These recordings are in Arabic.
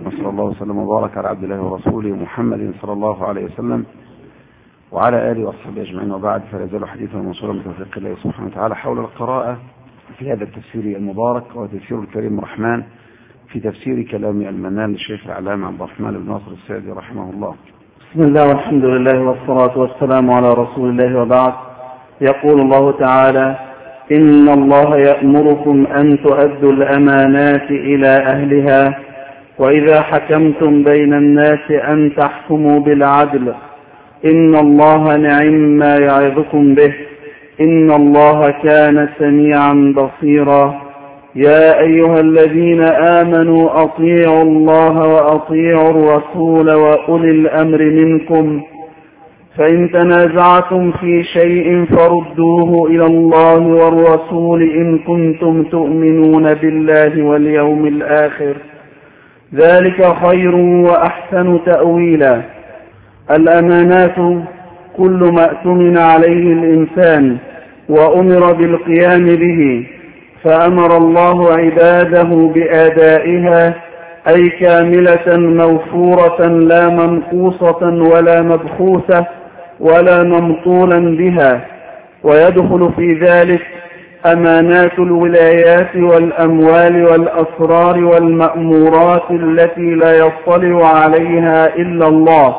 وصلى الله وسلم وبارك على عبد الله ورسوله محمد صلى الله عليه وسلم وعلى آله وأصحابه أجمعين، وبعد، فلا يزال حديثنا منصورا بتوفيق الله سبحانه وتعالى حول القراءة في هذا التفسير المبارك وتفسير الكريم الرحمن في تفسير كلام المنان للشيخ العلامة عبد الرحمن بن ناصر السعدي رحمه الله. بسم الله والحمد لله والصلاة والسلام على رسول الله، وبعد. يقول الله تعالى: إن الله يأمركم أن تؤدوا الأمانات إلى أهلها وإذا حكمتم بين الناس أن تحكموا بالعدل إن الله نعم ما يعظكم به إن الله كان سميعا بصيرا. يا أيها الذين آمنوا أطيعوا الله وأطيعوا الرسول وأولي الأمر منكم فإن تنازعتم في شيء فردوه إلى الله والرسول إن كنتم تؤمنون بالله واليوم الآخر ذلك خير وأحسن تأويلا. الأمانات كل ما اؤتمن عليه الإنسان وأمر بالقيام به، فأمر الله عباده بأدائها، أي كاملة موفورة لا منقوصة ولا مبخوسة ولا ممطولا بها. ويدخل في ذلك أمانات الولايات والأموال والأسرار والمأمورات التي لا يطلع عليها إلا الله.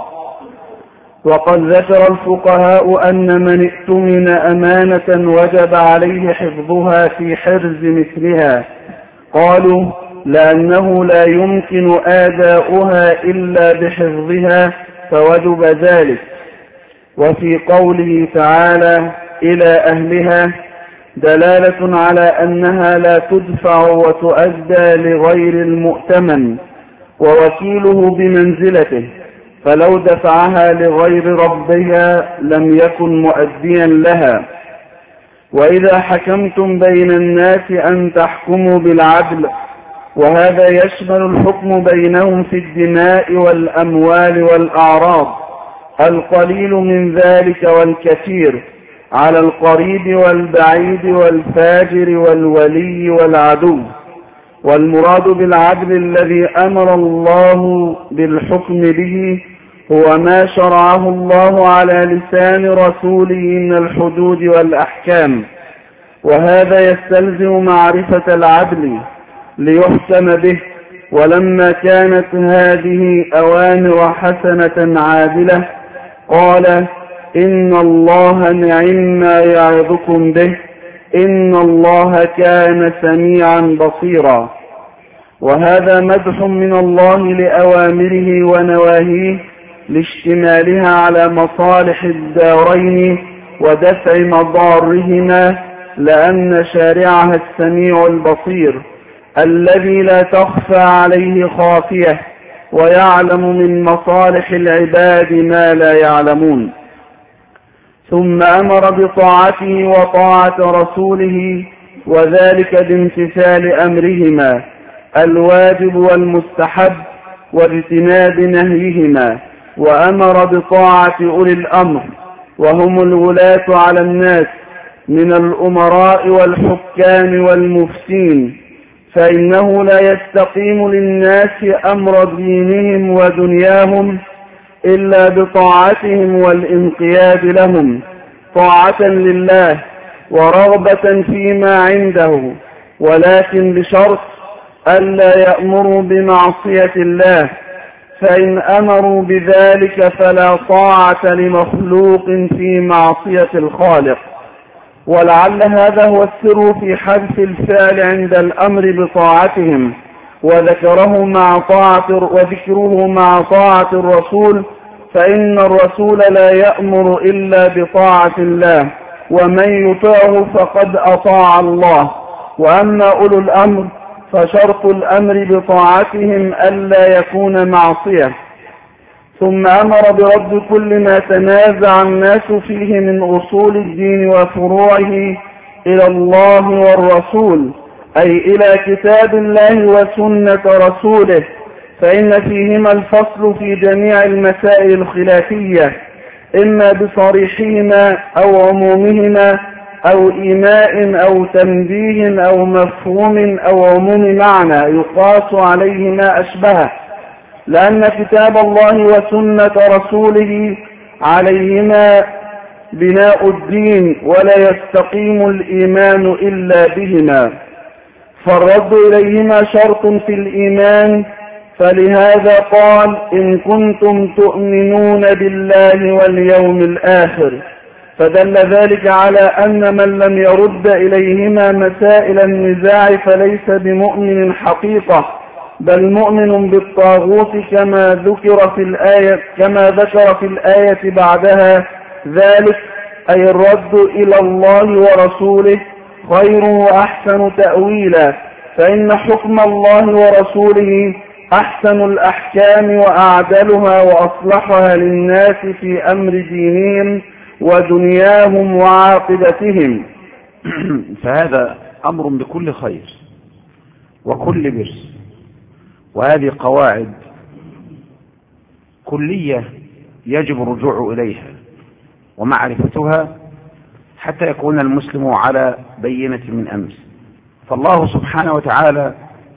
وقد ذكر الفقهاء أن من ائتمن أمانة وجب عليه حفظها في حرز مثلها، قالوا: لأنه لا يمكن آداؤها إلا بحفظها فوجب ذلك. وفي قوله تعالى إلى أهلها دلالة على أنها لا تدفع وتؤدى لغير المؤتمن ووكيله بمنزلته، فلو دفعها لغير ربها لم يكن مؤديا لها. وإذا حكمتم بين الناس أن تحكموا بالعدل، وهذا يشمل الحكم بينهم في الدماء والأموال والأعراض، القليل من ذلك والكثير، على القريب والبعيد والفاجر والولي والعدو. والمراد بالعدل الذي أمر الله بالحكم به هو ما شرعه الله على لسان رسوله من الحدود والأحكام، وهذا يستلزم معرفة العدل ليحكم به. ولما كانت هذه أوامر حسنة عادلة قال: إن الله نعم ما يعظكم به إن الله كان سميعا بصيرا. وهذا مدح من الله لأوامره ونواهيه لاشتمالها على مصالح الدارين ودفع مضارهما، لأن شارعها السميع البصير الذي لا تخفى عليه خافية، ويعلم من مصالح العباد ما لا يعلمون. ثم أمر بطاعته وطاعة رسوله، وذلك بامتثال أمرهما الواجب والمستحب واجتناب نهيهما. وأمر بطاعة أولي الأمر وهم الولاة على الناس من الأمراء والحكام والمفتين، فإنه لا يستقيم للناس أمر دينهم ودنياهم إلا بطاعتهم والانقياد لهم، طاعة لله ورغبة فيما عنده، ولكن بشرط ألا يأمروا بمعصية الله، فإن أمروا بذلك فلا طاعة لمخلوق في معصية الخالق. ولعل هذا هو السر في حذف الفعل عند الأمر بطاعتهم، وذكره مع طاعة الرسول، فإن الرسول لا يأمر إلا بطاعة الله، ومن يطعه فقد أطاع الله. وأما أولو الأمر فشرط الأمر بطاعتهم ألا يكون معصية. ثم أمر برد كل ما تنازع الناس فيه من أصول الدين وفروعه إلى الله والرسول، أي إلى كتاب الله وسنة رسوله، فإن فيهما الفصل في جميع المسائل الخلافية، إما بصريحهما أو عمومهما أو إيماء أو تنبيه أو مفهوم أو عموم معنى يقاس عليه ما أشبهه، لأن كتاب الله وسنة رسوله عليهما بناء الدين، ولا يستقيم الإيمان إلا بهما، فالرد إليهما شرط في الإيمان. فلهذا قال: إن كنتم تؤمنون بالله واليوم الآخر، فدل ذلك على أن من لم يرد إليهما مسائل النزاع فليس بمؤمن حقيقة، بل مؤمن بالطاغوت كما ذكر في الآية بعدها، ذلك أي الرد إلى الله ورسوله خير وأحسن تأويلا، فإن حكم الله ورسوله أحسن الأحكام وأعدلها وأصلحها للناس في أمر دينهم ودنياهم وعاقبتهم. فهذا أمر بكل خير وكل بر، وهذه قواعد كلية يجب الرجوع إليها ومعرفتها حتى يكون المسلم على بينة من أمس. فالله سبحانه وتعالى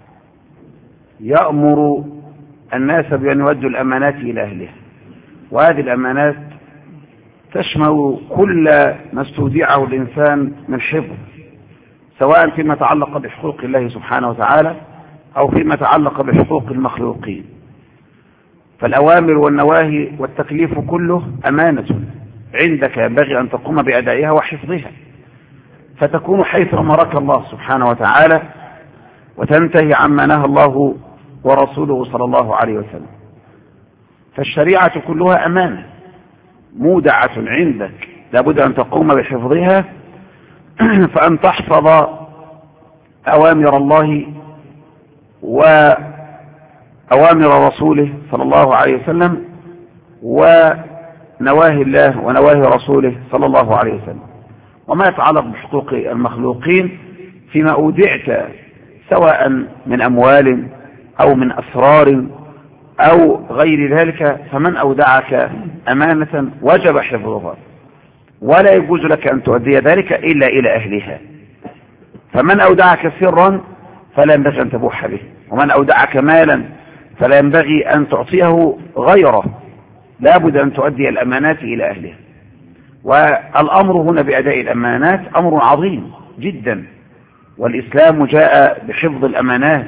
يأمر الناس بأن يودوا الأمانات إلى أهلها، وهذه الأمانات تشمل كل ما استودعه الإنسان من حفظ، سواء فيما تعلق بحقوق الله سبحانه وتعالى أو فيما تعلق بحقوق المخلوقين. فالأوامر والنواهي والتكليف كله أمانة عندك، ينبغي أن تقوم بأدائها وحفظها، فتكون حيث أمرك الله سبحانه وتعالى وتنتهي عما نهى الله ورسوله صلى الله عليه وسلم. فالشريعة كلها أمانة مودعة عندك، لابد أن تقوم بحفظها، فأن تحفظ أوامر الله وأوامر رسوله صلى الله عليه وسلم ونواهي الله ونواهي رسوله صلى الله عليه وسلم، وما يتعلق بحقوق المخلوقين فيما أودعت سواء من أموال أو من أسرار أو غير ذلك، فمن أودعك أمانة وجب حفظها، ولا يجوز لك أن تؤدي ذلك إلا إلى أهلها. فمن أودعك سرا فلا ينبغي أن تبوح به، ومن أودعك مالا فلا ينبغي أن تعطيه غيره، لا بد أن تؤدي الأمانات إلى أهلها. والأمر هنا بأداء الأمانات أمر عظيم جدا، والإسلام جاء بحفظ الأمانات،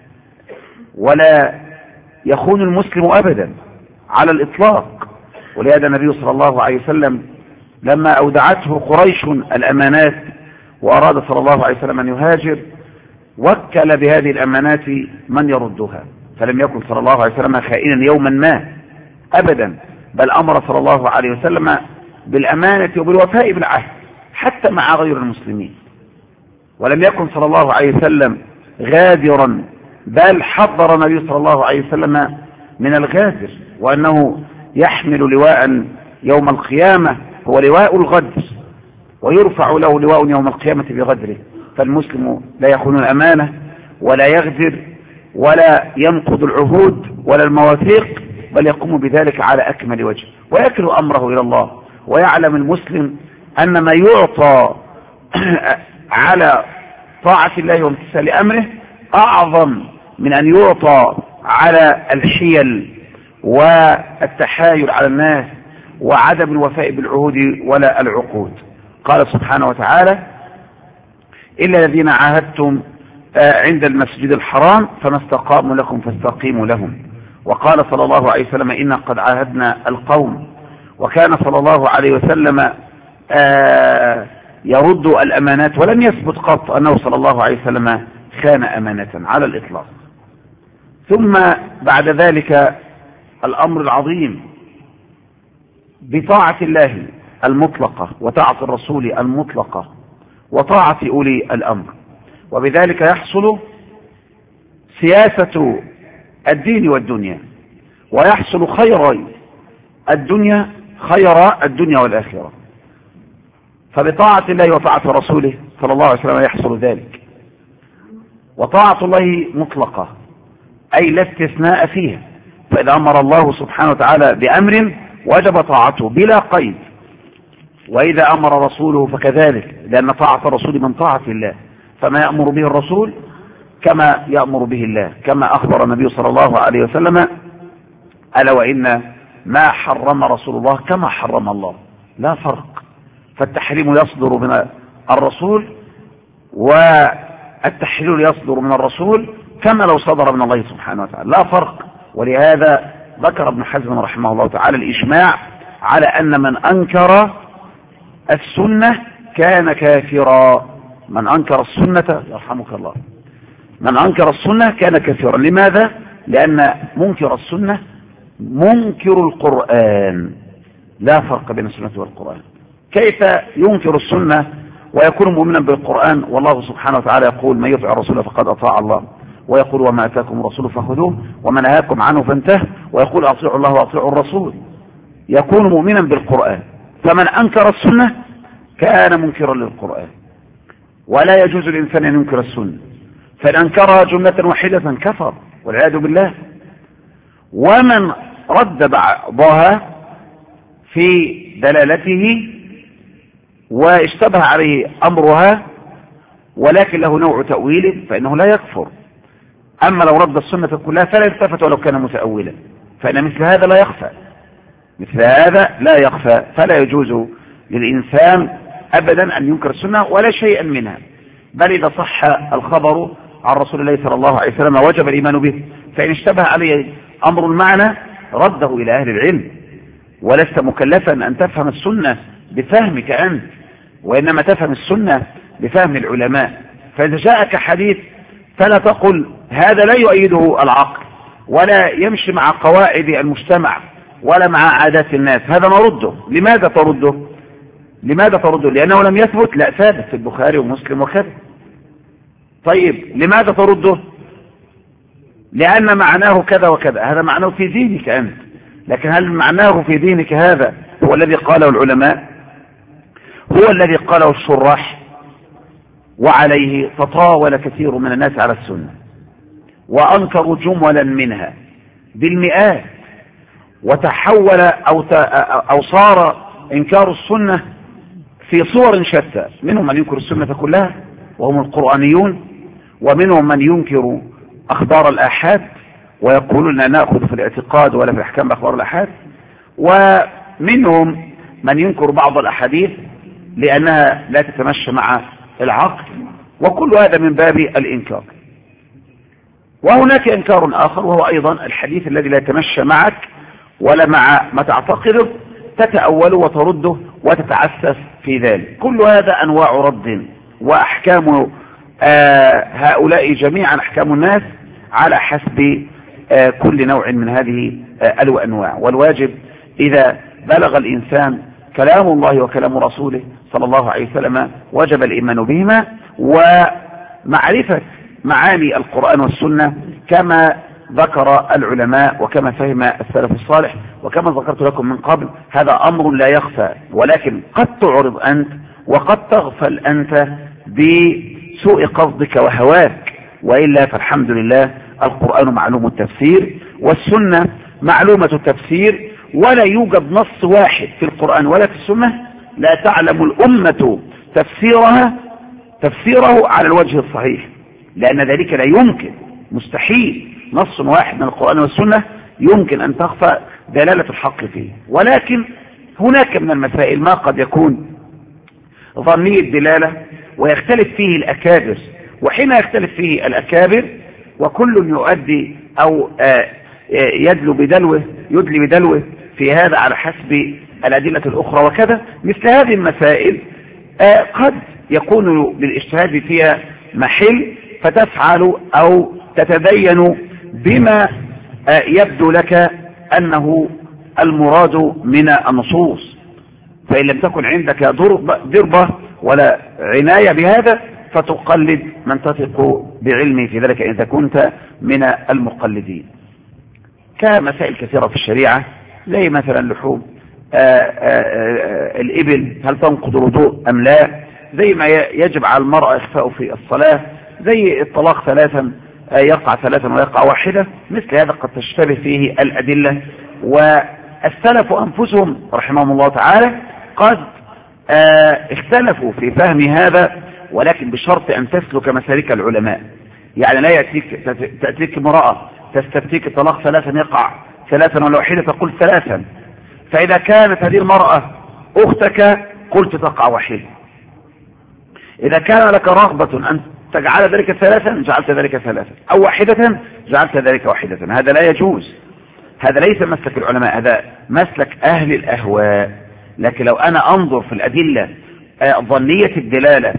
ولا يخون المسلم أبدا على الإطلاق. ولهذا النبي صلى الله عليه وسلم لما أودعته قريش الأمانات وأراد صلى الله عليه وسلم أن يهاجر وكل بهذه الأمانات من يردها، فلم يكن صلى الله عليه وسلم خائنا يوما ما أبدا، بل أمر صلى الله عليه وسلم بالأمانة وبالوفاء بالعهد حتى مع غير المسلمين، ولم يكن صلى الله عليه وسلم غادرا، بل حضر النبي صلى الله عليه وسلم من الغادر، وأنه يحمل لواء يوم القيامة هو لواء الغدر، ويرفع له لواء يوم القيامة بغدره. فالمسلم لا يخون الأمانة ولا يغدر ولا ينقض العهود ولا المواثيق، بل يقوم بذلك على أكمل وجه ويكل أمره إلى الله. ويعلم المسلم أن ما يعطى على طاعة الله وامتثال أمره أعظم من أن يعطى على الحيل والتحايل على الناس وعدم الوفاء بالعهود ولا العقود. قال سبحانه وتعالى: إلا الذين عاهدتم عند المسجد الحرام فما استقاموا لكم فاستقيموا لهم. وقال صلى الله عليه وسلم: إنا قد عاهدنا القوم. وكان صلى الله عليه وسلم يرد الأمانات، ولم يثبت قط أنه صلى الله عليه وسلم خان أمانة على الإطلاق. ثم بعد ذلك الأمر العظيم بطاعة الله المطلقة وطاعة الرسول المطلقة وطاعة أولي الأمر، وبذلك يحصل سياسة الدين والدنيا، ويحصل خير الدنيا والآخرة. فبطاعة الله وطاعة رسوله صلى الله عليه وسلم يحصل ذلك. وطاعة الله مطلقة أي لا استثناء فيها، فإذا أمر الله سبحانه وتعالى بأمر وجب طاعته بلا قيد، وإذا أمر رسوله فكذلك، لأن طاعة الرسول من طاعة الله، فما يأمر به الرسول كما يأمر به الله، كما أخبر النبي صلى الله عليه وسلم ألا وإن ما حرم رسول الله كما حرم الله، لا فرق. فالتحريم يصدر من الرسول والتحليل يصدر من الرسول كما لو صدر من الله سبحانه وتعالى، لا فرق. ولهذا ذكر ابن حزم رحمه الله تعالى الإجماع على أن من أنكر السنة كان كافرا. من أنكر السنة يرحمك الله، من أنكر السنة كان كافرا. لماذا؟ لأن منكر السنة منكر القرآن، لا فرق بين السنة والقرآن. كيف ينكر السنة ويكون مؤمنا بالقرآن والله سبحانه وتعالى يقول من يطع الرسول فقد أطاع الله، ويقول وما أتاكم الرسول فخذوه وما نهاكم عنه فانتهوا، ويقول أطيعوا الله وأطيعوا الرسول. يكون مؤمنا بالقرآن. فمن أنكر السنة كان منكرا للقرآن، ولا يجوز للإنسان أن ينكر السنة، فإن أنكرها جملة واحدة كفر والعياذ بالله. ومن رد بعضها في دلالته واشتبه عليه أمرها ولكن له نوع تأويل فإنه لا يكفر. أما لو رد السنة كلها فلا يلتفت ولو كان متأولا، فإن مثل هذا لا يخفى، مثل هذا لا يخفى. فلا يجوز للإنسان أبدا أن ينكر السنة ولا شيئا منها، بل إذا صح الخبر عن رسول الله صلى الله عليه وسلم وجب الإيمان به. فإن اشتبه عليه أمر المعنى رده إلى أهل العلم، ولست مكلفا أن تفهم السنة بفهمك أنت، وإنما تفهم السنة بفهم العلماء. فإذا جاءك حديث فلا تقل هذا لا يؤيده العقل ولا يمشي مع قواعد المجتمع ولا مع عادات الناس، هذا نرده. لماذا ترده؟ لماذا ترده؟ لأنه لم يثبت. لا، ثابت في البخاري ومسلم وكذا. طيب لماذا ترده؟ لأن معناه كذا وكذا، هذا معناه في دينك أنت، لكن هل معناه في دينك هذا هو الذي قاله العلماء؟ هو الذي قاله الشراح، وعليه تطاول كثير من الناس على السنة وأنكروا جملا منها بالمئات، وتحول أو صار إنكار السنة في صور شتى. منهم من ينكر السنة كلها وهم القرآنيون، ومنهم من ينكر أخبار الآحاد ويقولون لا نأخذ في الاعتقاد ولا في أحكام أخبار الآحاد، ومنهم من ينكر بعض الأحاديث لأنها لا تتمشى مع العقل، وكل هذا من باب الإنكار. وهناك إنكار آخر وهو أيضا الحديث الذي لا يتمشى معك ولا مع ما تعتقده، تتأول وترده وتتعسف في ذلك. كل هذا أنواع رد، وأحكام هؤلاء جميعا أحكام الناس على حسب كل نوع من هذه الأنواع. والواجب إذا بلغ الإنسان كلام الله وكلام رسوله صلى الله عليه وسلم وجب الإيمان بهما ومعرفة معاني القرآن والسنة كما ذكر العلماء وكما فهم السلف الصالح. وكما ذكرت لكم من قبل هذا أمر لا يخفى، ولكن قد تعرض أنت وقد تغفل أنت بسوء قصدك وهواك، وإلا فالحمد لله القرآن معلوم التفسير والسنة معلومة التفسير، ولا يوجد نص واحد في القرآن ولا في السنة لا تعلم الأمة تفسيره على الوجه الصحيح، لأن ذلك لا يمكن، مستحيل نص واحد من القرآن والسنة يمكن أن تخفى دلالة الحق فيه. ولكن هناك من المسائل ما قد يكون ظني الدلالة ويختلف فيه الأكابر، وحين يختلف فيه الأكابر وكل يؤدي أو يدلي بدلوه في هذا على حسب الأدلة الأخرى وكذا، مثل هذه المسائل قد يكون للاجتهاد فيها محل، فتفعل أو تتبين بما يبدو لك أنه المراد من النصوص. فإن لم تكن عندك دربة ولا عناية بهذا فتقلد من تثق بعلمه في ذلك إذا كنت من المقلدين. كمسائل كثيرة في الشريعة زي مثلا لحوم الإبل هل تنقض الوضوء أم لا، زي ما يجب على المرأة إخفاء في الصلاة، زي الطلاق ثلاثا يقع ثلاثا ويقع واحدة، مثل هذا قد تشتبه فيه الأدلة. والسلف أنفسهم رحمهم الله تعالى قد اختلفوا في فهم هذا، ولكن بشرط أن تسلك مسالك العلماء. يعني لا تأتيك امرأة تستفتيك الطلاق ثلاثا يقع ثلاثا ولا واحدة قلت ثلاثا. فإذا كانت هذه المرأة أختك قلت تقع واحدة. إذا كان لك رغبة أن تجعل ذلك ثلاثا جعلت ذلك ثلاثا، أو واحدة جعلت ذلك واحدة. هذا لا يجوز، هذا ليس مسلك العلماء، هذا مسلك أهل الأهواء. لكن لو أنا أنظر في الأدلة ظنية الدلالة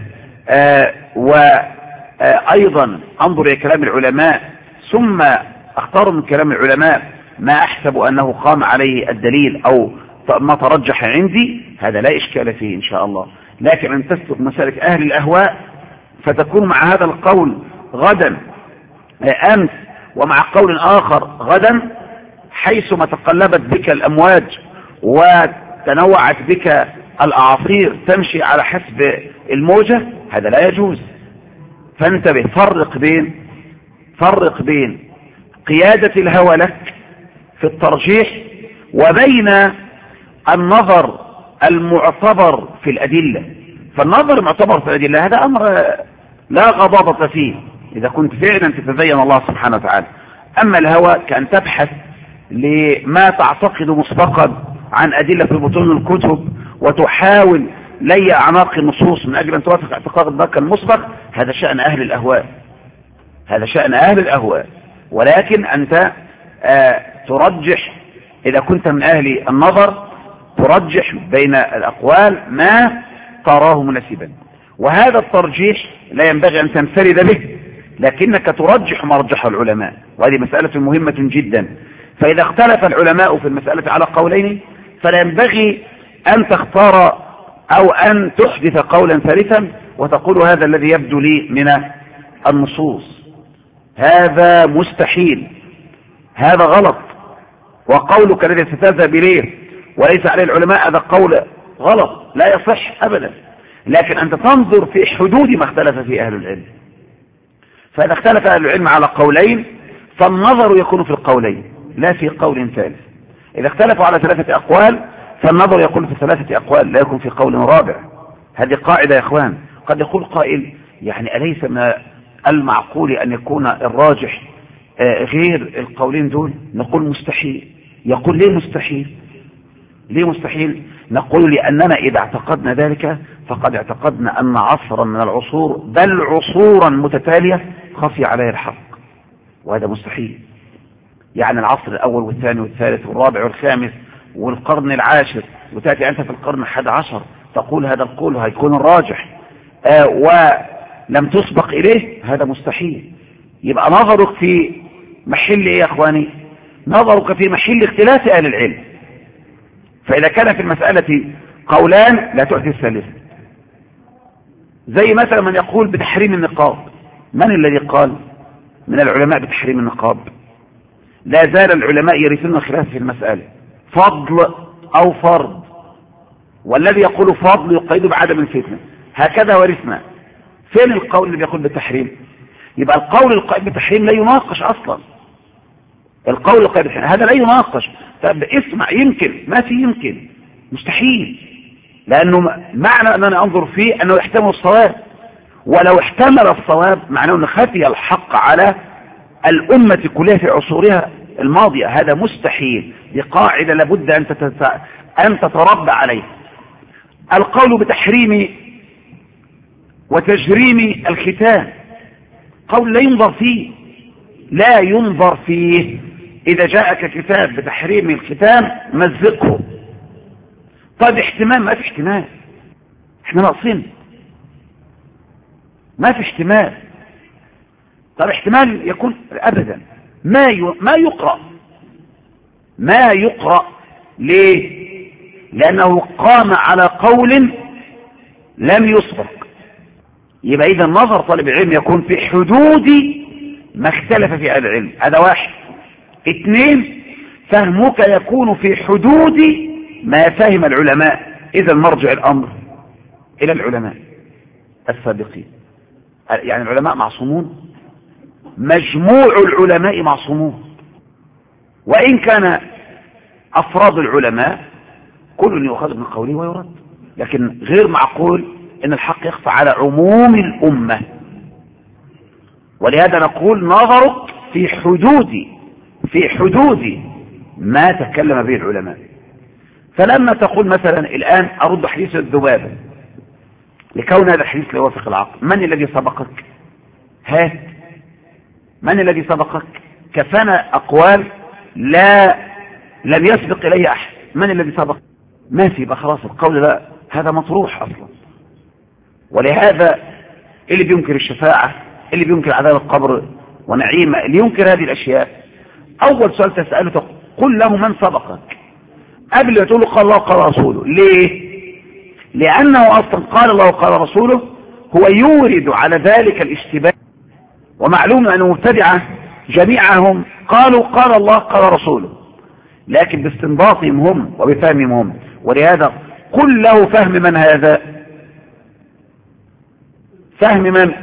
وأيضا أنظر إلى كلام العلماء ثم أختار من كلام العلماء ما أحسب أنه قام عليه الدليل أو ما ترجح عندي، هذا لا إشكال فيه إن شاء الله. لكن أن تسلك مسالك أهل الأهواء فتكون مع هذا القول غدا أمس ومع قول آخر غدا، حيثما تقلبت بك الأمواج وتنوعت بك الأعاصير تمشي على حسب الموجة، هذا لا يجوز. فانتبه، فرق بين قيادة الهوى لك في الترجيح وبين النظر المعتبر في الأدلة. فالنظر المعتبر في الأدلة هذا أمر لا غضاضة فيه إذا كنت فعلا تتبين الله سبحانه وتعالى. أما الهوى كأن تبحث لما تعتقد مسبقا عن أدلة في بطون الكتب وتحاول لي أعماق النصوص من أجل أن توافق اعتقادك المسبق، هذا شأن أهل الأهواء، هذا شأن أهل الأهواء. ولكن أنت ترجح إذا كنت من أهل النظر، ترجح بين الأقوال ما تراه مناسبا، وهذا الترجيح لا ينبغي أن تنفرد به، لكنك ترجح ما رجحه العلماء، وهذه مسألة مهمة جدا. فإذا اختلف العلماء في المسألة على قولين فلا ينبغي أن تختار أو أن تحدث قولا ثالثا وتقول هذا الذي يبدو لي من النصوص، هذا مستحيل، هذا غلط، وقولك الذي ستذهب إليه وليس عليه العلماء هذا قول غلط لا يصح أبدا. لكن أنت تنظر في حدود ما اختلف فيه أهل العلم. فإذا اختلف أهل العلم على قولين فالنظر يكون في القولين لا في قول ثالث. إذا اختلفوا على 3 أقوال فالنظر يكون في 3 أقوال لا يكون في قول رابع. هذه قاعدة يا إخوان. قد يقول قائل يعني أليس من المعقول أن يكون الراجح غير القولين دول؟ نقول مستحيل. يقول ليه مستحيل؟ ليه مستحيل؟ نقول لأننا إذا اعتقدنا ذلك فقد اعتقدنا أن عصرا من العصور بل عصورا متتالية خفي عليه الحق، وهذا مستحيل. يعني العصر الأول والثاني والثالث والرابع والخامس والقرن العاشر، وتأتي أنت في القرن 11 تقول هذا القول هيكون الراجح ولم تسبق إليه، هذا مستحيل. يبقى نظرك في محل إيه يا أخواني؟ نظرك في محل اختلاف أهل العلم. فإذا كان في المسألة قولان لا تؤتي الثالث. زي مثلا من يقول بتحريم النقاب، من الذي قال من العلماء بتحريم النقاب؟ لا زال العلماء يرثون الخلاف في المسألة، فضل أو فرض، والذي يقول فضل يقيد بعدم الفتنة، هكذا ورثنا. فين القول اللي بيقول بالتحريم؟ يبقى القول القائم بالتحريم لا يناقش أصلا. القول القائم بالتحريم هذا لا يناقش. طب اسمع، يمكن ما في، يمكن مستحيل، لأنه معنى أننا أنظر فيه أنه يحتمل الصواب، ولو احتمل الصواب معناه أنه خفي الحق على الأمة كلها في عصورها الماضية، هذا مستحيل. دي قاعدة لابد أن تتربى عليها. القول بتحريم وتجريم الختان قول لا ينظر فيه، لا ينظر فيه. إذا جاءك كتاب بتحريم الختان مزقه. طيب احتمال؟ ما في احتمال، احنا ناقصين، ما في احتمال. طب احتمال يكون أبدا ما يقرأ ليه؟ لأنه قام على قول لم يسبق. يبقى إذا نظر طالب العلم يكون في حدود ما اختلف في أهل العلم، هذا واحد. 2، فهمك يكون في حدود ما فهم العلماء. إذا مرجع الأمر إلى العلماء السابقين. يعني العلماء معصومون، مجموع العلماء معصومون، وإن كان أفراد العلماء كل يؤخذ من قوله ويرد، لكن غير معقول أن الحق يخفى على عموم الأمة. ولهذا نقول نظرك في حدود ما تكلم به العلماء. فلما تقول مثلا الآن أرد حديث الذبابة لكون هذا الحديث لا يوافق العقل، من الذي سبقك؟ هات من الذي سبقك؟ كفانا أقوال لم يسبق إليه أحد. من الذي سبق؟ ما في، بقى خلاص القول ده هذا مطروح أصلا. ولهذا اللي بينكر الشفاعة، اللي بينكر عذاب القبر ونعيمة، اللي ينكر هذه الأشياء، أول سؤال تسأله قل له من سبقك قبل ما تقول قال الله قال رسوله. ليه؟ لأنه أصلا قال الله قال رسوله هو يورد على ذلك الاشتباه، ومعلوم أن المبتدعة جميعهم قالوا قال الله قال رسوله، لكن باستنباطهم هم وبفهمهم هم. ولهذا قل له فهم من هذا؟ فهم من؟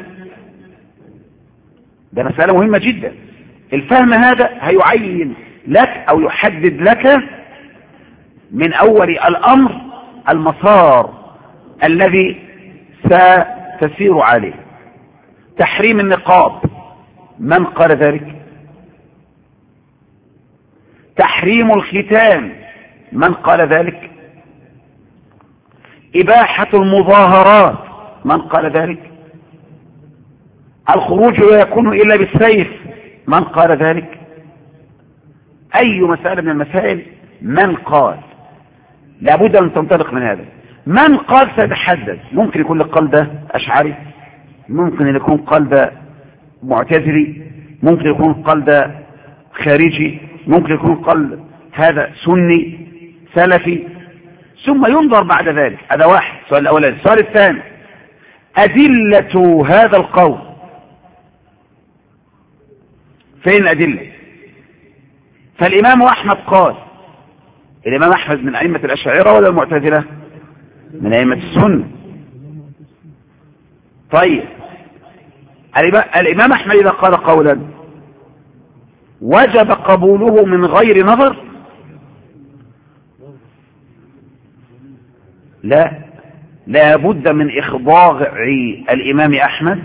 ده مسألة مهمة جدا. الفهم هذا هيعين لك أو يحدد لك من أول الأمر المسار الذي ستسير عليه. تحريم النقاب، من قال ذلك؟ تحريم الختان، من قال ذلك؟ إباحة المظاهرات، من قال ذلك؟ الخروج لا يكون إلا بالسيف، من قال ذلك؟ أي مسألة من المسائل من قال؟ لابد أن تنطلق من هذا. من قال سيتحدد، ممكن يكون القول ده أشعري، ممكن يكون قال ده معتزلي، ممكن يكون قال ده خارجي، ممكن يكون قال هذا سني سلفي، ثم ينظر بعد ذلك. هذا واحد، السؤال الأولاني. السؤال الثاني أدلة هذا القول، فين الأدلة؟ فالإمام أحمد قال، الإمام أحمد من أئمة الأشاعرة ولا المعتزلة؟ من أئمة السنة. طيب الإمام أحمد إذا قال قولا وجب قبوله من غير نظر؟ لا بد من إخضاع الإمام أحمد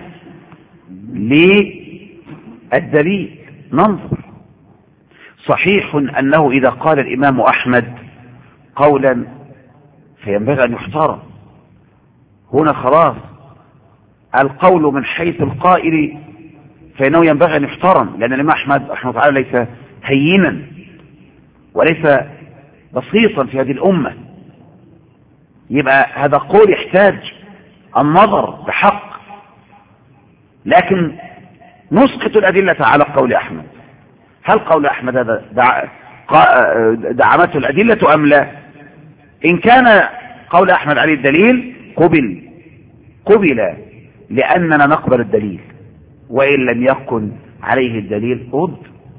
للدليل. ننظر. صحيح أنه إذا قال الإمام أحمد قولا فينبغي أن يحترم. هنا خلاص القول من حيث القائل فإنه ينبغي أن يحترم، لأن الإمام أحمد رحمه الله تعالى ليس هينا وليس بسيطا في هذه الأمة. يبقى هذا قول يحتاج النظر بحق، لكن نسقط الأدلة على قول أحمد. هل قول أحمد هذا دعمته الأدلة أم لا؟ إن كان قول أحمد عليه الدليل قبل لأننا نقبل الدليل، وإن لم يكن عليه الدليل رد.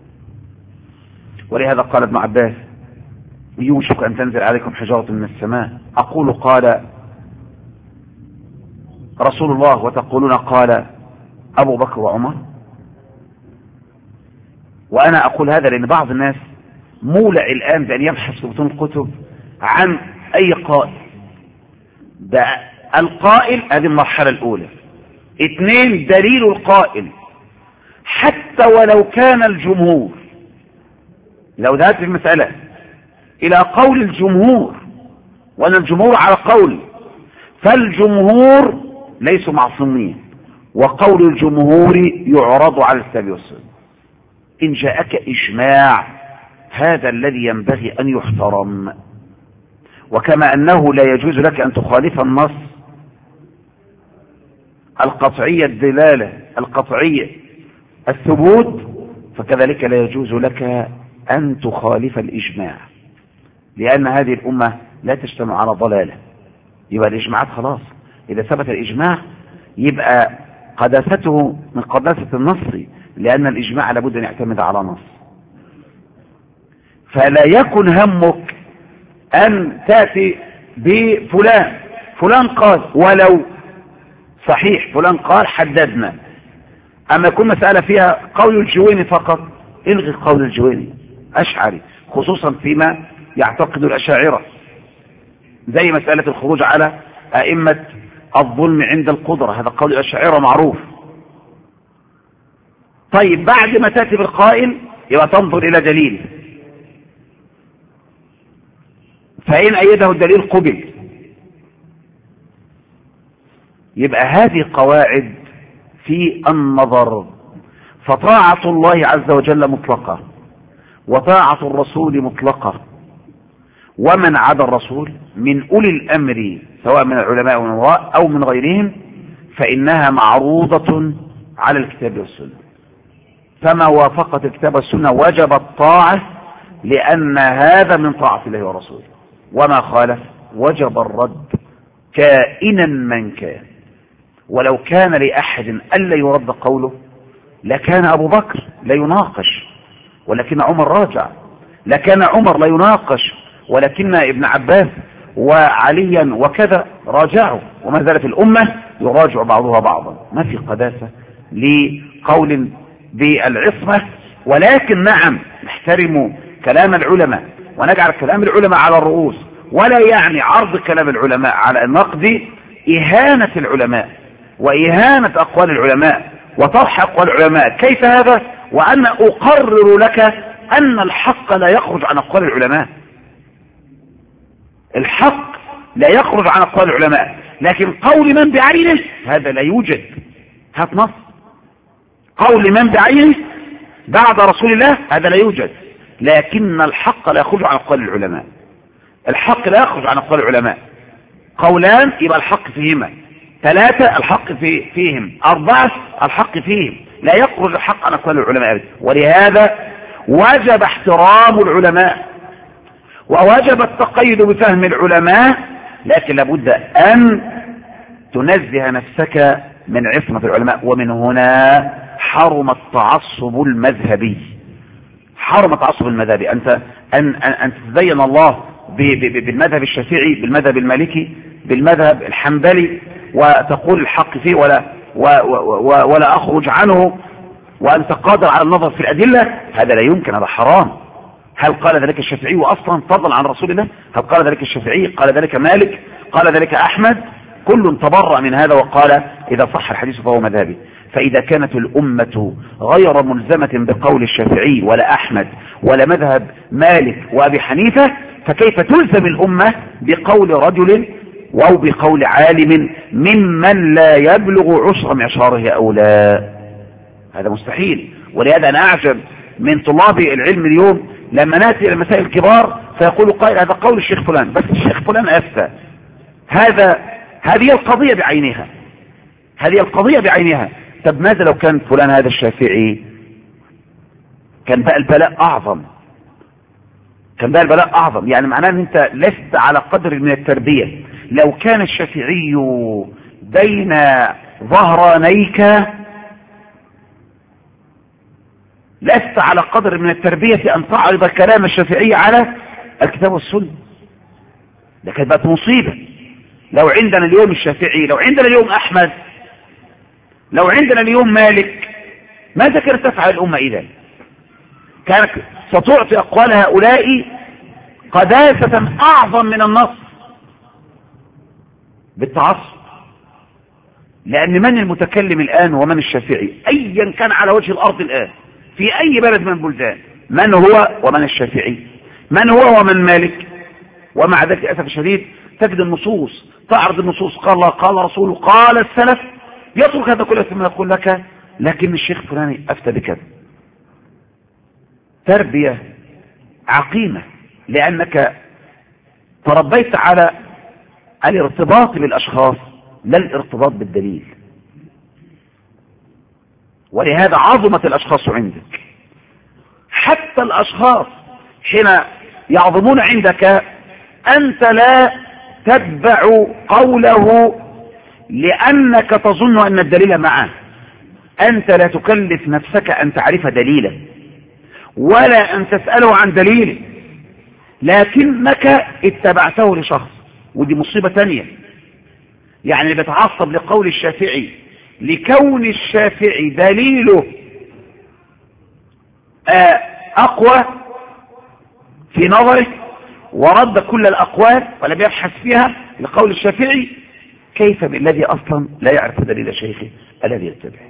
ولهذا قال ابن عباس يوشك أن تنزل عليكم حجارة من السماء، أقول قال رسول الله وتقولون قال أبو بكر وعمر. وأنا أقول هذا لأن بعض الناس مولع الآن بأن يبحث في بطون الكتب عن أي قائل. ده القائل هذه المرحلة الأولى. 2 دليل القائل، حتى ولو كان الجمهور، لو ذهبت في المسألة إلى قول الجمهور وأن الجمهور على قول، فالجمهور ليسوا معصومين، وقول الجمهور يعرض على الكتاب والسنة. إن جاءك إجماع هذا الذي ينبغي أن يحترم. وكما أنه لا يجوز لك أن تخالف النص القطعية الدلالة القطعية الثبوت، فكذلك لا يجوز لك أن تخالف الإجماع، لأن هذه الأمة لا تجتمع على ضلالة. يبقى الإجماعات خلاص، إذا ثبت الإجماع يبقى قداسته من قداسة النص، لأن الإجماع لابد أن يعتمد على نص. فلا يكن همك أن تأتي فلان قال، ولو صحيح فلان قال حددنا. أما يكون مسألة فيها قول الجويني فقط، الغي قول الجويني أشعري، خصوصا فيما يعتقد الأشاعرة، زي مسألة الخروج على أئمة الظلم عند القدرة، هذا قول الأشاعرة معروف. طيب بعد ما تأتي بالقائل يبقى تنظر إلى دليل. فإن أيده الدليل قبل. يبقى هذه قواعد في النظر. فطاعة الله عز وجل مطلقة، وطاعة الرسول مطلقة، ومن عدا الرسول من أولي الأمر سواء من العلماء أو من غيرهم فإنها معروضة على الكتاب والسنة. فما وافقت الكتاب والسنة وجب الطاعة، لأن هذا من طاعة الله ورسوله، وما خالف وجب الرد كائنا من كان. ولو كان لأحد ألا يرد قوله لكان أبو بكر لا يناقش ولكن عمر راجع، لكان عمر لا يناقش ولكن ابن عباس وعليا وكذا راجعوا، وما زالت الأمة يراجع بعضها بعضا. ما في قداسة لقول بالعصمة، ولكن نعم نحترم كلام العلماء ونجعل كلام العلماء على الرؤوس، ولا يعني عرض كلام العلماء على النقد إهانة العلماء وإهانة أقوال العلماء وطرح أقوال العلماء. كيف هذا وأنا أقرر لك أن الحق لا يخرج عن أقوال العلماء؟ الحق لا يخرج عن أقوال العلماء، لكن قول من بعينه هذا لا يوجد. هات نص قول من بعينه بعد رسول الله هذا لا يوجد، لكن الحق لا يخرج عن أقوال العلماء. الحق لا يخرج عن أقوال العلماء. قولان يبقى الحق فيهما، 3 الحق فيهم، 4 الحق فيهم، لا يخرج الحق عن أقوال العلماء. ولهذا وجب احترام العلماء ووجب التقيد بفهم العلماء، لكن لابد أن تنزه نفسك من عصمة العلماء. ومن هنا حرم التعصب المذهبي. حرم التعصب المذهبي، أن تتدين الله بالمذهب الشافعي، بالمذهب المالكي، بالمذهب الحنبلي، وتقول الحق فيه ولا أخرج عنه، وأنت قادر على النظر في الأدلة. هذا لا يمكن، هذا حرام. هل قال ذلك الشافعي أصلا فضلا عن رسول الله؟ هل قال ذلك الشافعي؟ قال ذلك مالك؟ قال ذلك أحمد؟ كل تبرأ من هذا وقال إذا صح الحديث فهو مذهبي. فإذا كانت الأمة غير ملزمة بقول الشافعي ولا أحمد ولا مذهب مالك وأبي حنيفة، فكيف تلزم الأمة بقول رجل أو بقول عالم ممن لا يبلغ عشر معشاره أو لا؟ هذا مستحيل. ولهذا أنا أعجب من طلاب العلم اليوم لما نأتي إلى المسائل الكبار فيقول قائل هذا قول الشيخ فلان، بس الشيخ فلان أفتى. هذه القضية بعينها، هذه القضية بعينها. طب ماذا لو كان فلان هذا الشافعي؟ كان بقى البلاء أعظم، كان بقى البلاء أعظم. يعني معناه أن أنت لست على قدر من التربية. لو كان الشافعي بين ظهرانيك لست على قدر من التربية أن تعرض كلام الشافعي على الكتاب والسنة. ده كانت بقت مصيبة. لو عندنا اليوم الشافعي، لو عندنا اليوم أحمد، لو عندنا اليوم مالك، ماذا كانت تفعل الأمة إذا؟ كانت ستعطي أقوال هؤلاء قداسة أعظم من النص بالتعصب. لأن من المتكلم الآن ومن الشافعي أيا كان على وجه الأرض الآن في أي بلد من البلدان، من هو ومن الشافعي؟ من هو ومن مالك؟ ومع ذلك للأسف الشديد تجد النصوص تعرض النصوص قال الله قال رسوله قال السلف، يترك هذا كله ثم يقول لك لكن الشيخ فلاني أفتى بكذا. تربية عقيمة، لأنك تربيت على الارتباط بالأشخاص لا الارتباط بالدليل. ولهذا عظمت الأشخاص عندك. حتى الأشخاص حين يعظمون عندك أنت لا تتبع قوله لأنك تظن أن الدليل معه. أنت لا تكلف نفسك أن تعرف دليله ولا أن تسأله عن دليله، لكنك اتبعته لشخص. ودي مصيبة تانية. يعني بتعصب لقول الشافعي لكون الشافعي دليله أقوى في نظره، ورد كل الأقوال ولم يبحث فيها لقول الشافعي. كيف بالذي أصلا لا يعرف دليل شيخه الذي يتبعه؟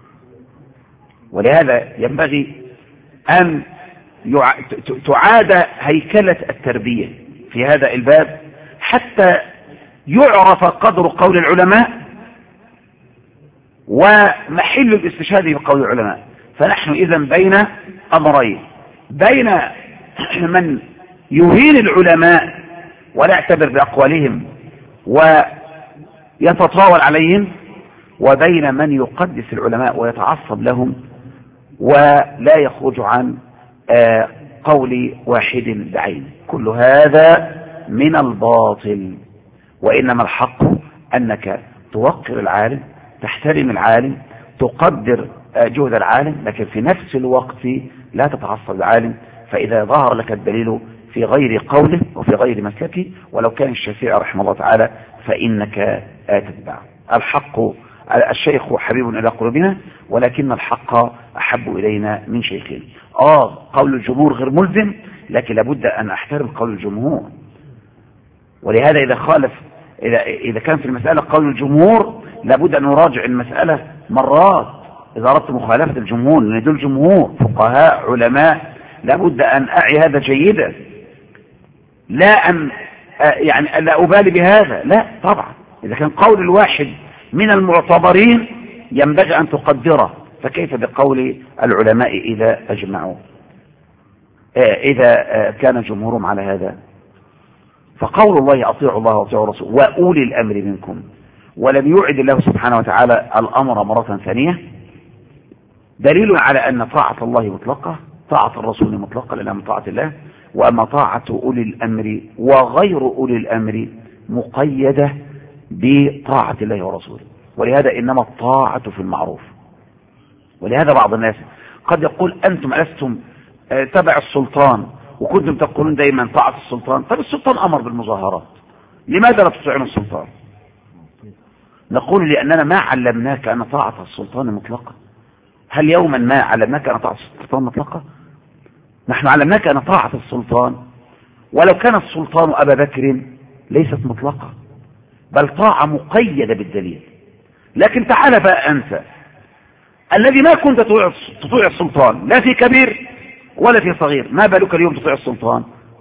ولهذا ينبغي أن تعاد هيكلة التربية. في هذا الباب حتى يعرف قدر قول العلماء ومحل الاستشهاد بقول العلماء. فنحن إذن بين أمرين، بين من يهين العلماء ولا يعتبر بأقوالهم ويتطاول عليهم، وبين من يقدس العلماء ويتعصب لهم ولا يخرج عن قول واحد بعين. كل هذا من الباطل، وإنما الحق أنك توقر العالم، تحترم العالم، تقدر جهد العالم، لكن في نفس الوقت لا تتعصب العالم. فإذا ظهر لك الدليل في غير قوله وفي غير مسلكه ولو كان الشافعي رحمه الله تعالى فإنك تتبعه. الحق الشيخ حبيب إلى قلوبنا، ولكن الحق أحب إلينا من شيخين. قول الجمهور غير ملزم، لكن لابد أن أحترم قول الجمهور. ولهذا إذا خالف، إذا كان في المسألة قول الجمهور لابد أن نراجع المسألة مرات إذا أردت مخالفة الجمهور، لأن دول جمهور فقهاء علماء، لابد أن أعي هذا جيدا، لا أن يعني لا أبالي بهذا، لا طبعا. إذا كان قول الواحد من المعتبرين ينبغي أن تقدره، فكيف بقول العلماء إذا أجمعوا، إذا كان جمهورهم على هذا؟ فقول الله أطيعوا الله وأطيعوا الرسول وأولي الأمر منكم، ولم يعد الله سبحانه وتعالى الأمر مرة ثانية، دليل على أن طاعة الله مطلقة، طاعة الرسول مطلقة لأنها من طاعة الله، وأما طاعة أولي الأمر وغير أولي الأمر مقيدة بطاعة الله ورسوله. ولهذا إنما الطاعة في المعروف. ولهذا بعض الناس قد يقول أنتم ألستم تبع السلطان وكنتم تقولون دائما طاعة السلطان. طيب السلطان أمر بالمظاهرات، لماذا لا تطيعون السلطان؟ نقول لأننا ما علمناك أن طاعة السلطان مطلقة. هل يوما ما علمناك أن طاعة السلطان مطلقة؟ نحن علمناك أن طاعة السلطان ولو كان السلطان أبا بكر ليست مطلقة، بل طاعة مقيدة بالدليل. لكن تعال بقى أنت الذي ما كنت تطيع السلطان لا في كبير ولا في صغير، ما بالك اليوم تطيع السلطان؟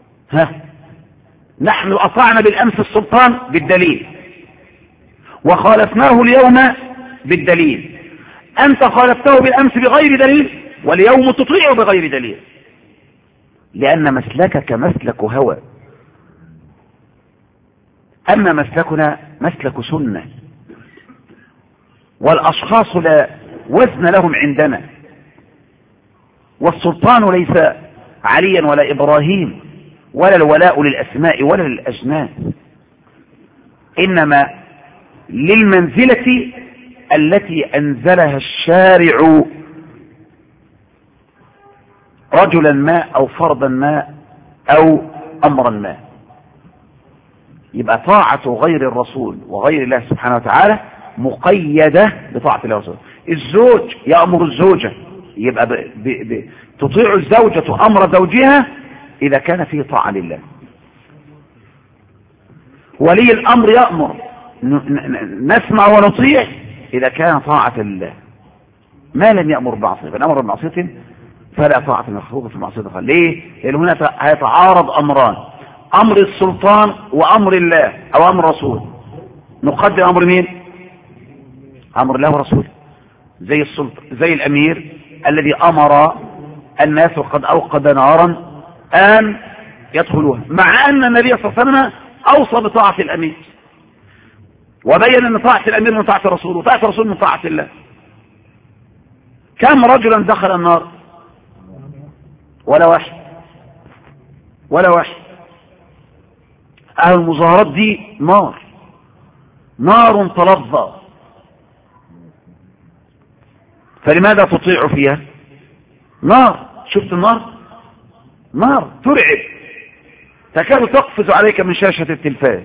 نحن أطعنا بالأمس السلطان بالدليل وخالفناه اليوم بالدليل، أنت خالفته بالأمس بغير دليل واليوم تطيعه بغير دليل، لأن مسلكك مسلك هوى، أما مسلكنا مسلك سنة، والأشخاص لا وزن لهم عندنا، والسلطان ليس عليا ولا إبراهيم ولا الولاء للأسماء ولا للأجناس، إنما للمنزلة التي أنزلها الشارع رجلا ما أو فردا ما أو أمرا ما. يبقى طاعة غير الرسول وغير الله سبحانه وتعالى مقيدة بطاعة الله ورسوله. الزوج يأمر الزوجة، يبقى تطيع الزوجة أمر زوجها إذا كان فيه طاعة لله. ولي الأمر يأمر نسمع ونطيع إذا كان طاعة لله، ما لم يأمر بمعصية. فالأمر بمعصية فلا طاعة المخلوق في معصية الله. ليه؟ لأن هنا هيتعارض أمران، أمر السلطان وأمر الله أو أمر الرسول. نقدم أمر مين؟ أمر الله ورسوله. زي السلطان، زي الأمير الذي أمر الناس وقد أوقد نارا أن يدخلوها، مع أن النبي صلى الله عليه وسلم أوصى بطاعة الأمير وبين أن طاعة الأمير من طاعة الرسول وطاعة الرسول من طاعة الله. كم رجلا دخل النار؟ ولا واحد، ولا واحد. أهل المظاهرات دي نار تلظى، فلماذا تطيع فيها؟ نار، شفت النار؟ نار ترعب، تكاد تقفز عليك من شاشة التلفاز.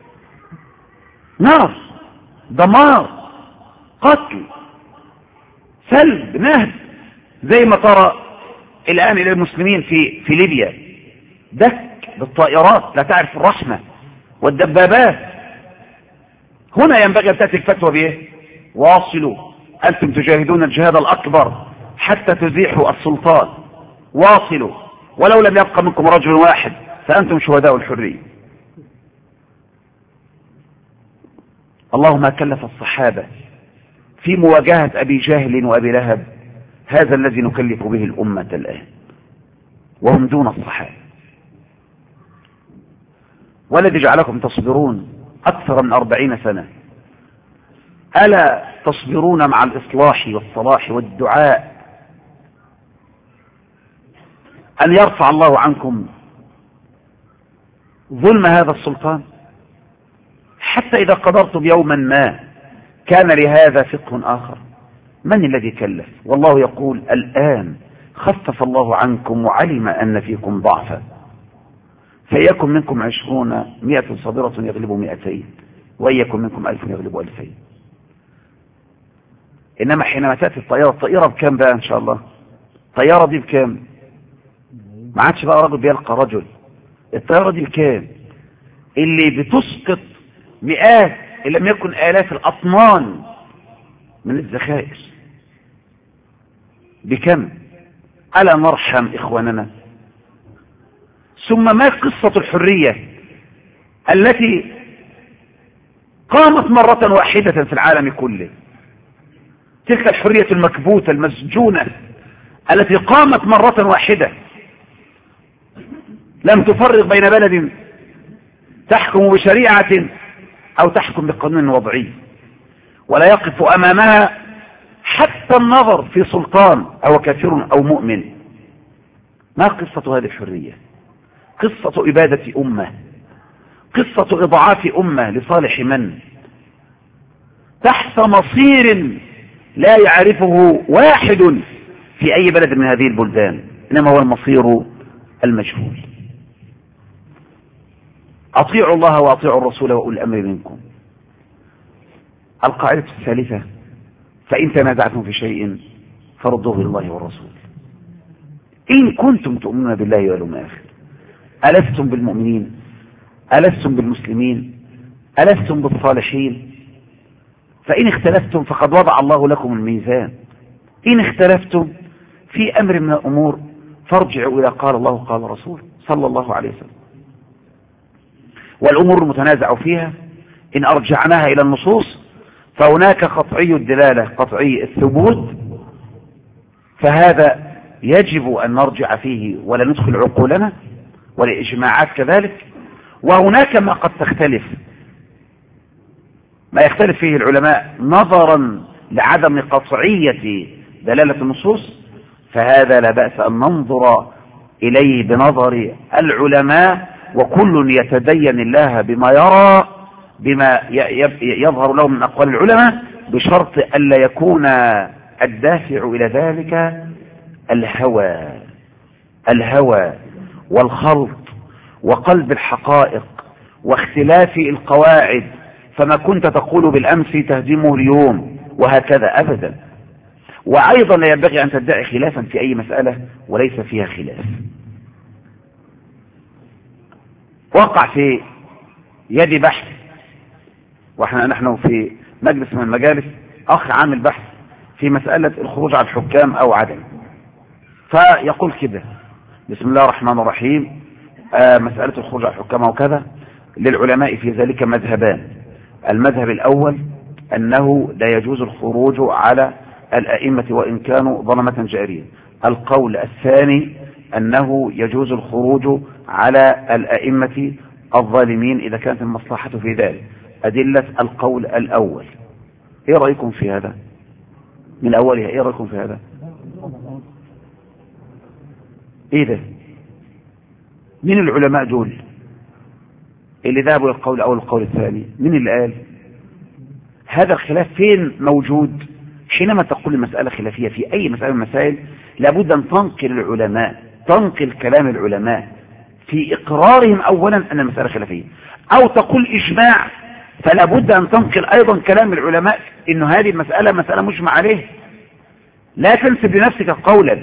نار، دمار، قتل، سلب، نهب، زي ما ترى الآن إلى المسلمين في ليبيا، دك بالطائرات لا تعرف الرحمة والدبابات. هنا ينبغي أن تأتي الفتوى بإيه؟ واصلوا، أنتم تجاهدون الجهاد الأكبر حتى تزيحوا السلطان، واصلوا، ولو لم يبقى منكم رجل واحد فأنتم شهداء الحرية. الله ما كلف الصحابة في مواجهة أبي جهل وأبي لهب هذا الذي نكلف به الأمة الآن، وهم دون الصحابة. والذي جعلكم تصبرون أكثر من 40 سنة، ألا تصبرون مع الإصلاح والصلاح والدعاء أن يرفع الله عنكم ظلم هذا السلطان؟ حتى إذا قدرتم يوما ما كان لهذا فقه آخر. من الذي كلف؟ والله يقول الآن خفف الله عنكم وعلم أن فيكم ضعفا فيكن منكم 20 100 صابرة يغلب 200 وإن يكن منكم 1000 يغلب 2000. إنما حينما تأتي الطائرة بكام بقى إن شاء الله؟ الطيارة دي بكام؟ ما عادش بقى رجل بيلقى رجل، الطيارة دي بكام؟ اللي بتسقط مئات إن لم يكن آلاف الأطنان من الذخائر بكم؟ ألا نرحم إخواننا؟ ثم ما قصة الحرية التي قامت مرة واحدة في العالم كله؟ تلك الحرية المكبوتة المسجونة التي قامت مرة واحدة لم تفرق بين بلد تحكم بشريعة أو تحكم بقانون وضعي، ولا يقف أمامها حتى النظر في سلطان أو كافر أو مؤمن. ما قصة هذه الحرية؟ قصة إبادة أمة، قصة إضعاف أمة لصالح من؟ تحت مصير لا يعرفه واحد في أي بلد من هذه البلدان، إنما هو المصير المجهول. أطيعوا الله وأطيعوا الرسول وأولي الأمر منكم. القاعدة الثالثة: فإن تنازعتم في شيء فردوه إلى الله والرسول إن كنتم تؤمنون بالله واليوم الآخر. ألستم بالمؤمنين؟ ألستم بالمسلمين؟ ألستم بالصالحين؟ فإن اختلفتم فقد وضع الله لكم الميزان. إن اختلفتم في أمر من الأمور فارجعوا إلى قال الله قال رسول صلى الله عليه وسلم. والأمور المتنازع فيها إن أرجعناها إلى النصوص فهناك قطعي الدلالة قطعي الثبوت، فهذا يجب أن نرجع فيه ولا ندخل عقولنا، والإجماعات كذلك. وهناك ما قد تختلف، ما يختلف فيه العلماء نظرا لعدم قطعية دلالة النصوص، فهذا لا بأس أن ننظر إليه بنظر العلماء، وكل يتدين الله بما يرى بما يظهر له من أقوال العلماء، بشرط ألا يكون الدافع إلى ذلك الهوى والخلط وقلب الحقائق واختلاف القواعد، فما كنت تقول بالأمس تهدمه اليوم وهكذا أبدا. وأيضا لا ينبغي أن تدعي خلافا في أي مسألة وليس فيها خلاف. وقع في يدي بحث، نحن في مجلس من المجالس أخ عامل بحث في مسألة الخروج على الحكام أو عدم، فيقول كده: بسم الله الرحمن الرحيم، مسألة الخروج على الحكام أو كذا للعلماء في ذلك مذهبان. المذهب الأول أنه لا يجوز الخروج على الأئمة وإن كانوا ظلمة جارية. القول الثاني أنه يجوز الخروج على الأئمة الظالمين إذا كانت المصلحة في ذلك. أدلة القول الأول، إيه رأيكم في هذا؟ من أولها إيه رأيكم في هذا؟ إيه ده؟ من العلماء دول اللي ذهبوا القول الأول والقول الثاني؟ من اللي قال؟ هذا الخلاف فين موجود؟ حينما تقول المسألة خلافية في أي مسألة من المسائل لابد أن تنقل العلماء، تنقل كلام العلماء في إقرارهم أولا أن المسألة خلافية، أو تقول إجماع، فلا بد أن تنقل أيضا كلام العلماء إن هذه المسألة مسألة مجمع عليه. لا تنسب لنفسك قولا،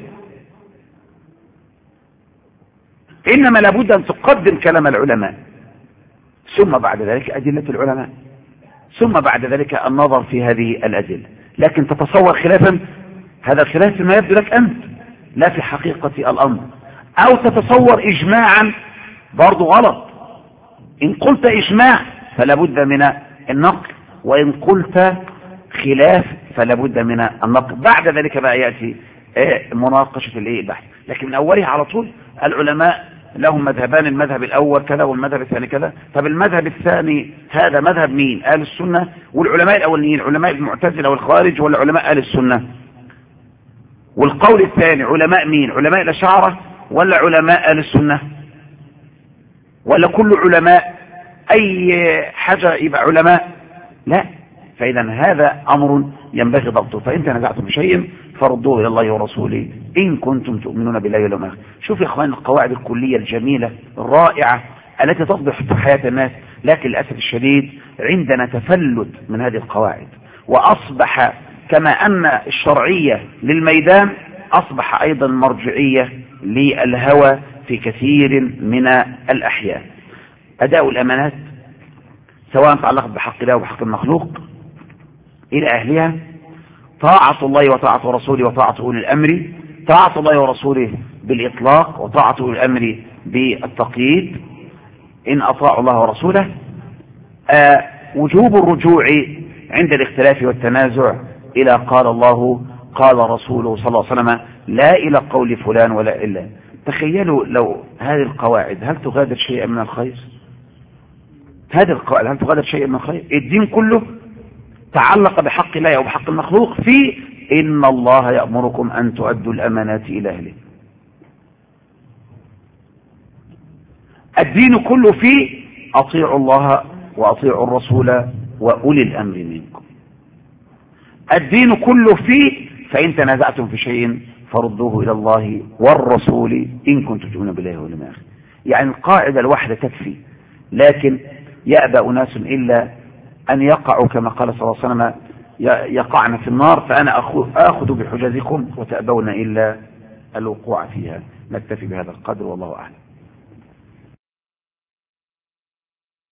إنما لا بد أن تقدم كلام العلماء، ثم بعد ذلك أدلة العلماء، ثم بعد ذلك النظر في هذه الأدلة. لكن تتصور خلافا، هذا الخلاف ما يبدو لك أنت لا في حقيقة الأمر، أو تتصور إجماعا برضو غلط. إن قلت إجماع فلا بد من النقل وإن قلت خلاف فلا بد من النقد. بعد ذلك بقى يأتي مناقشة البحث. لكن من أولها على طول العلماء لهم مذهبان، المذهب الأول كذا والمذهب الثاني كذا. طب المذهب الثاني هذا مذهب مين؟ أهل السنة؟ والعلماء الأولين علماء المعتزلة والخوارج ولا علماء أهل السنة؟ والقول الثاني علماء مين؟ علماء الأشاعرة ولا علماء أهل السنة؟ ولا كل علماء أي حاجة يبقى علماء؟ لا. فإذا هذا أمر ينبغي ضبطه. فإن تنازعتم بشيء فردوه إلى الله ورسوله إن كنتم تؤمنون بالله واليوم الآخر. شوف يا إخوان القواعد الكلية الجميلة الرائعة التي تصبح في حياة الناس، لكن للأسف الشديد عندنا تفلت من هذه القواعد، وأصبح كما أن الشرعية للميدان أصبح أيضا مرجعية للهوى في كثير من الأحيان. أداء الأمانات سواء تعلقت بحق الله وبحق المخلوق إلى أهلها، طاعة الله وطاعة رسوله وطاعة أولي الأمر، طاعة الله ورسوله بالإطلاق وطاعة أولي الأمر بالتقييد إن أطاعوا الله ورسوله، وجوب الرجوع عند الاختلاف والتنازع إلى قال الله قال رسوله صلى الله عليه وسلم، لا إلى قول فلان ولا إلا. تخيلوا لو هذه القواعد هل تغادر شيئا من الخير؟ هذه القواعد هل تغادر شيئا من الخير؟ الدين كله تعلق بحق الله أو بحق المخلوق في إن الله يأمركم أن تؤدوا الأمانات إلى أهله. الدين كله في أطيعوا الله وأطيعوا الرسول وأولي الأمر منكم. الدين كله في فإن تنازعتم في شيء فردوه إلى الله والرسول إن كنتم تؤمنون بالله واليوم الآخر. يعني القاعدة الواحدة تكفي، لكن يأبى أناس إلا أن يقعوا كما قال صلى الله عليه وسلم يقعن في النار، فأنا آخذ بحجزكم وتأبون إلا الوقوع فيها. نكتفي بهذا القدر والله أعلم.